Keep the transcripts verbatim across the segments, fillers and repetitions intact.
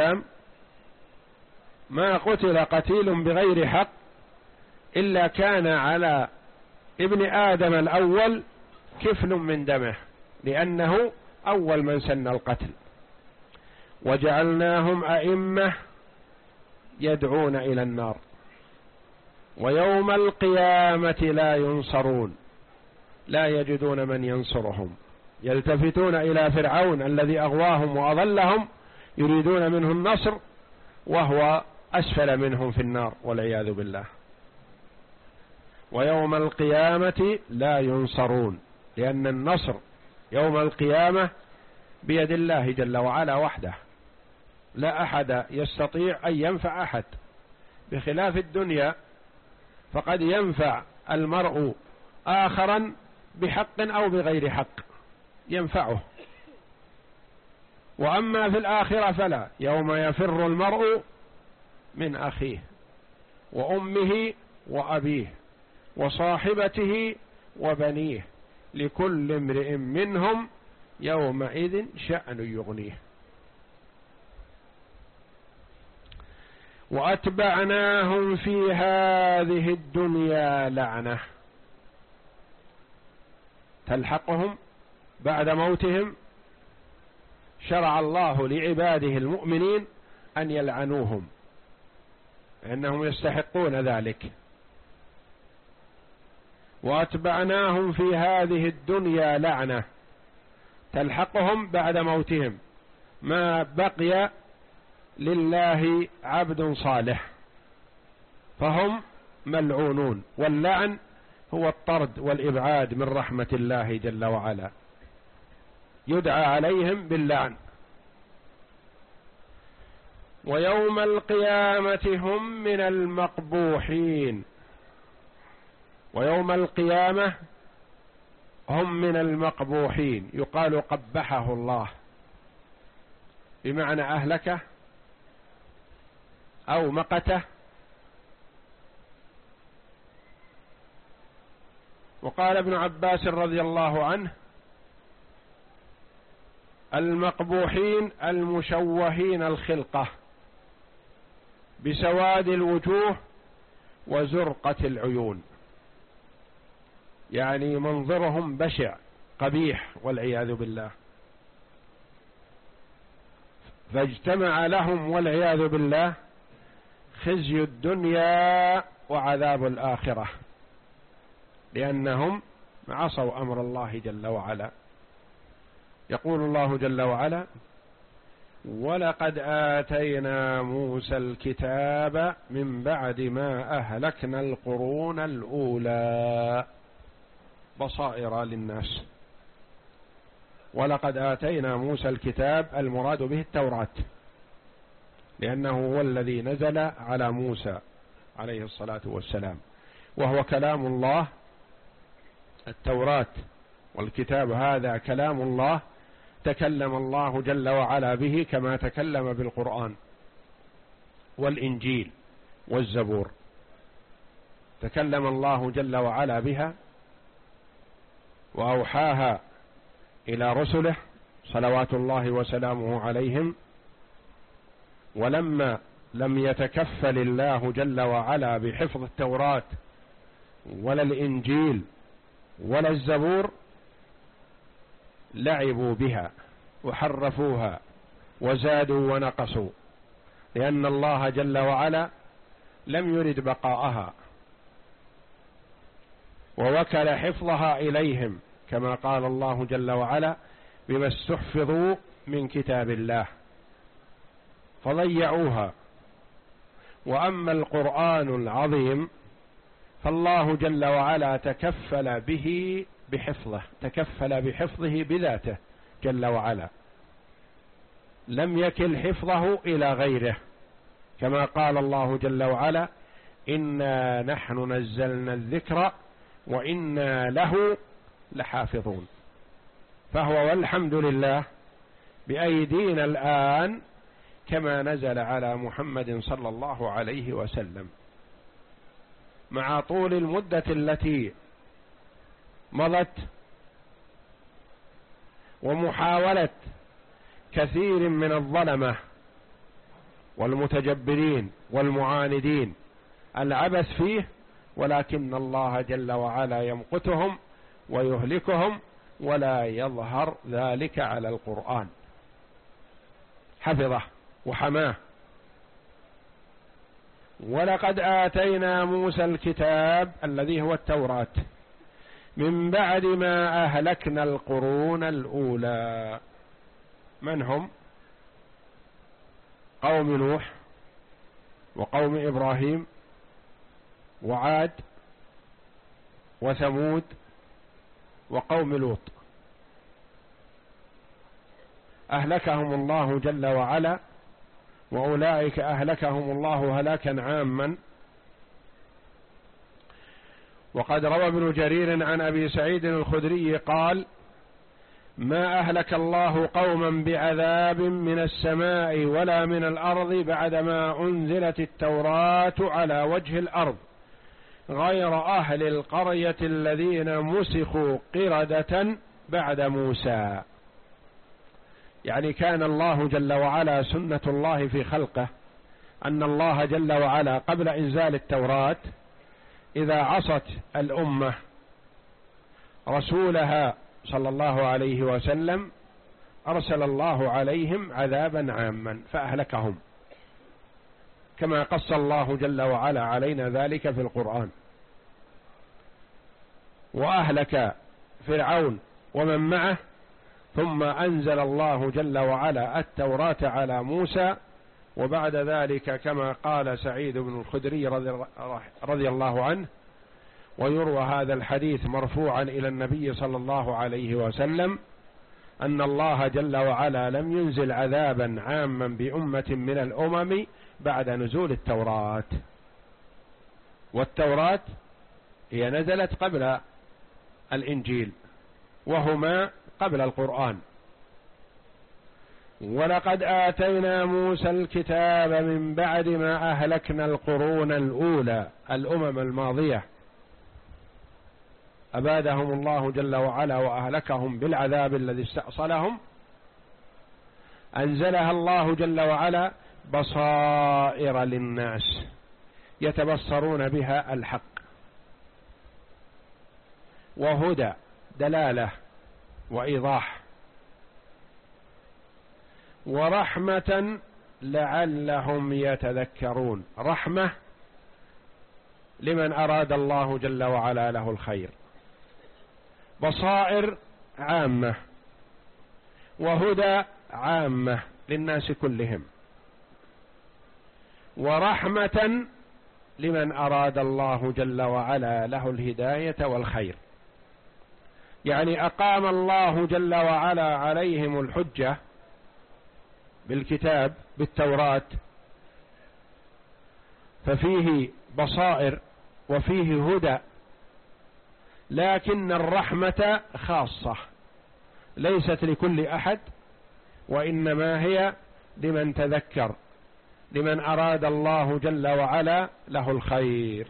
ما قتل قتيل بغير حق إلا كان على ابن آدم الأول كفل من دمه، لأنه أول من سن القتل. وجعلناهم أئمة يدعون إلى النار ويوم القيامة لا ينصرون، لا يجدون من ينصرهم، يلتفتون إلى فرعون الذي أغواهم وأضلهم يريدون منه النصر وهو أسفل منهم في النار والعياذ بالله. ويوم القيامة لا ينصرون، لأن النصر يوم القيامة بيد الله جل وعلا وحده، لا أحد يستطيع أن ينفع أحد، بخلاف الدنيا فقد ينفع المرء آخرا بحق أو بغير حق ينفعه. وأما في الآخرة فلا، يوم يفر المرء من أخيه وأمه وأبيه وصاحبته وبنيه لكل امرئ منهم يومئذ شأن يغنيه. وأتبعناهم في هذه الدنيا لعنة، تلحقهم بعد موتهم. شرع الله لعباده المؤمنين أن يلعنوهم لأنهم يستحقون ذلك. وأتبعناهم في هذه الدنيا لعنة تلحقهم بعد موتهم ما بقي لله عبد صالح فهم ملعونون. واللعن هو الطرد والإبعاد من رحمة الله جل وعلا، يدعى عليهم باللعن. ويوم القيامة هم من المقبوحين، ويوم القيامة هم من المقبوحين، يقال قبحه الله بمعنى أهلكه أو مقته. وقال ابن عباس رضي الله عنه: المقبوحين المشوهين الخلقة بسواد الوجوه وزرقة العيون، يعني منظرهم بشع قبيح والعياذ بالله. فاجتمع لهم والعياذ بالله خزي الدنيا وعذاب الآخرة، لأنهم عصوا أمر الله جل وعلا. يقول الله جل وعلا: ولقد آتينا موسى الكتاب من بعد ما أهلكنا القرون الأولى بصائر للناس. ولقد آتينا موسى الكتاب المراد به التوراة، لأنه هو الذي نزل على موسى عليه الصلاة والسلام، وهو كلام الله. التوراة والكتاب هذا كلام الله، تكلم الله جل وعلا به كما تكلم بالقرآن والإنجيل والزبور، تكلم الله جل وعلا بها وأوحاها إلى رسله صلوات الله وسلامه عليهم. ولما لم يتكفل الله جل وعلا بحفظ التوراة ولا الإنجيل ولا الزبور لعبوا بها وحرفوها وزادوا ونقصوا، لأن الله جل وعلا لم يرد بقاءها ووكل حفظها إليهم، كما قال الله جل وعلا: بما استحفظوا من كتاب الله، فضيعوها. وأما القرآن العظيم فالله جل وعلا تكفل به بحفظه، تكفل بحفظه بذاته جل وعلا، لم يكل حفظه إلى غيره، كما قال الله جل وعلا: إنا نحن نزلنا الذكر وإنا له لحافظون. فهو والحمد لله بأيدينا الآن كما نزل على محمد صلى الله عليه وسلم، مع طول المدة التي مضت ومحاولة كثير من الظلمة والمتجبرين والمعاندين العبث فيه، ولكن الله جل وعلا يمقتهم ويهلكهم ولا يظهر ذلك على القرآن، حفظه وحماه. ولقد آتينا موسى الكتاب الذي هو التوراة من بعد ما أهلكنا القرون الأولى. من هم؟ قوم نوح وقوم إبراهيم وعاد وثمود وقوم لوط، أهلكهم الله جل وعلا، وأولئك أهلكهم الله هلاكا عاما. وقد روى ابن جرير عن أبي سعيد الخدري قال: ما أهلك الله قوما بعذاب من السماء ولا من الأرض بعدما أنزلت التوراة على وجه الأرض غير أهل القرية الذين مسخوا قردة بعد موسى. يعني كان الله جل وعلا سنة الله في خلقه أن الله جل وعلا قبل إنزال التوراة إذا عصت الأمة رسولها صلى الله عليه وسلم أرسل الله عليهم عذابا عاما فأهلكهم، كما قص الله جل وعلا علينا ذلك في القرآن. وأهلك فرعون ومن معه، ثم أنزل الله جل وعلا التوراة على موسى، وبعد ذلك كما قال سعيد بن الخدري رضي الله عنه، ويروى هذا الحديث مرفوعا إلى النبي صلى الله عليه وسلم، أن الله جل وعلا لم ينزل عذابا عاما بأمة من الأمم بعد نزول التوراة. والتوراة هي نزلت قبل الإنجيل، وهما قبل القرآن. ولقد آتينا موسى الكتاب من بعد ما أهلكنا القرون الأولى، الأمم الماضية أبادهم الله جل وعلا وأهلكهم بالعذاب الذي استأصلهم، أنزلها الله جل وعلا بصائر للناس يتبصرون بها الحق، وهدى دلالة وإيضاح، ورحمة لعلهم يتذكرون، رحمة لمن أراد الله جل وعلا له الخير. بصائر عامة وهدى عامة للناس كلهم، ورحمة لمن أراد الله جل وعلا له الهداية والخير. يعني أقام الله جل وعلا عليهم الحجة بالكتاب بالتوراة، ففيه بصائر وفيه هدى، لكن الرحمة خاصة ليست لكل أحد، وإنما هي لمن تذكر، لمن أراد الله جل وعلا له الخير.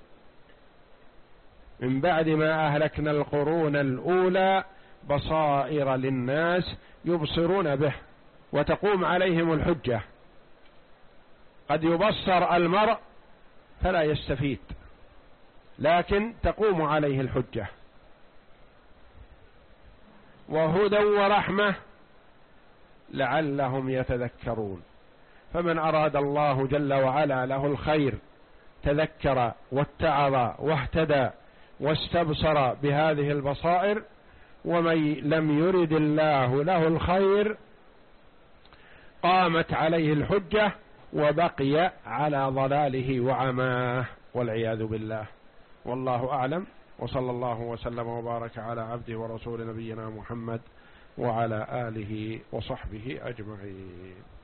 من بعد ما أهلكنا القرون الأولى بصائر للناس يبصرون به وتقوم عليهم الحجة. قد يبصر المرء فلا يستفيد، لكن تقوم عليه الحجة. وهدى ورحمة لعلهم يتذكرون، فمن أراد الله جل وعلا له الخير تذكر واتعظ واهتدى واستبصر بهذه البصائر، ومن لم يرد الله له الخير قامت عليه الحجة وبقي على ضلاله وعماه والعياذ بالله. والله أعلم، وصلى الله وسلم وبارك على عبده ورسول نبينا محمد وعلى آله وصحبه أجمعين.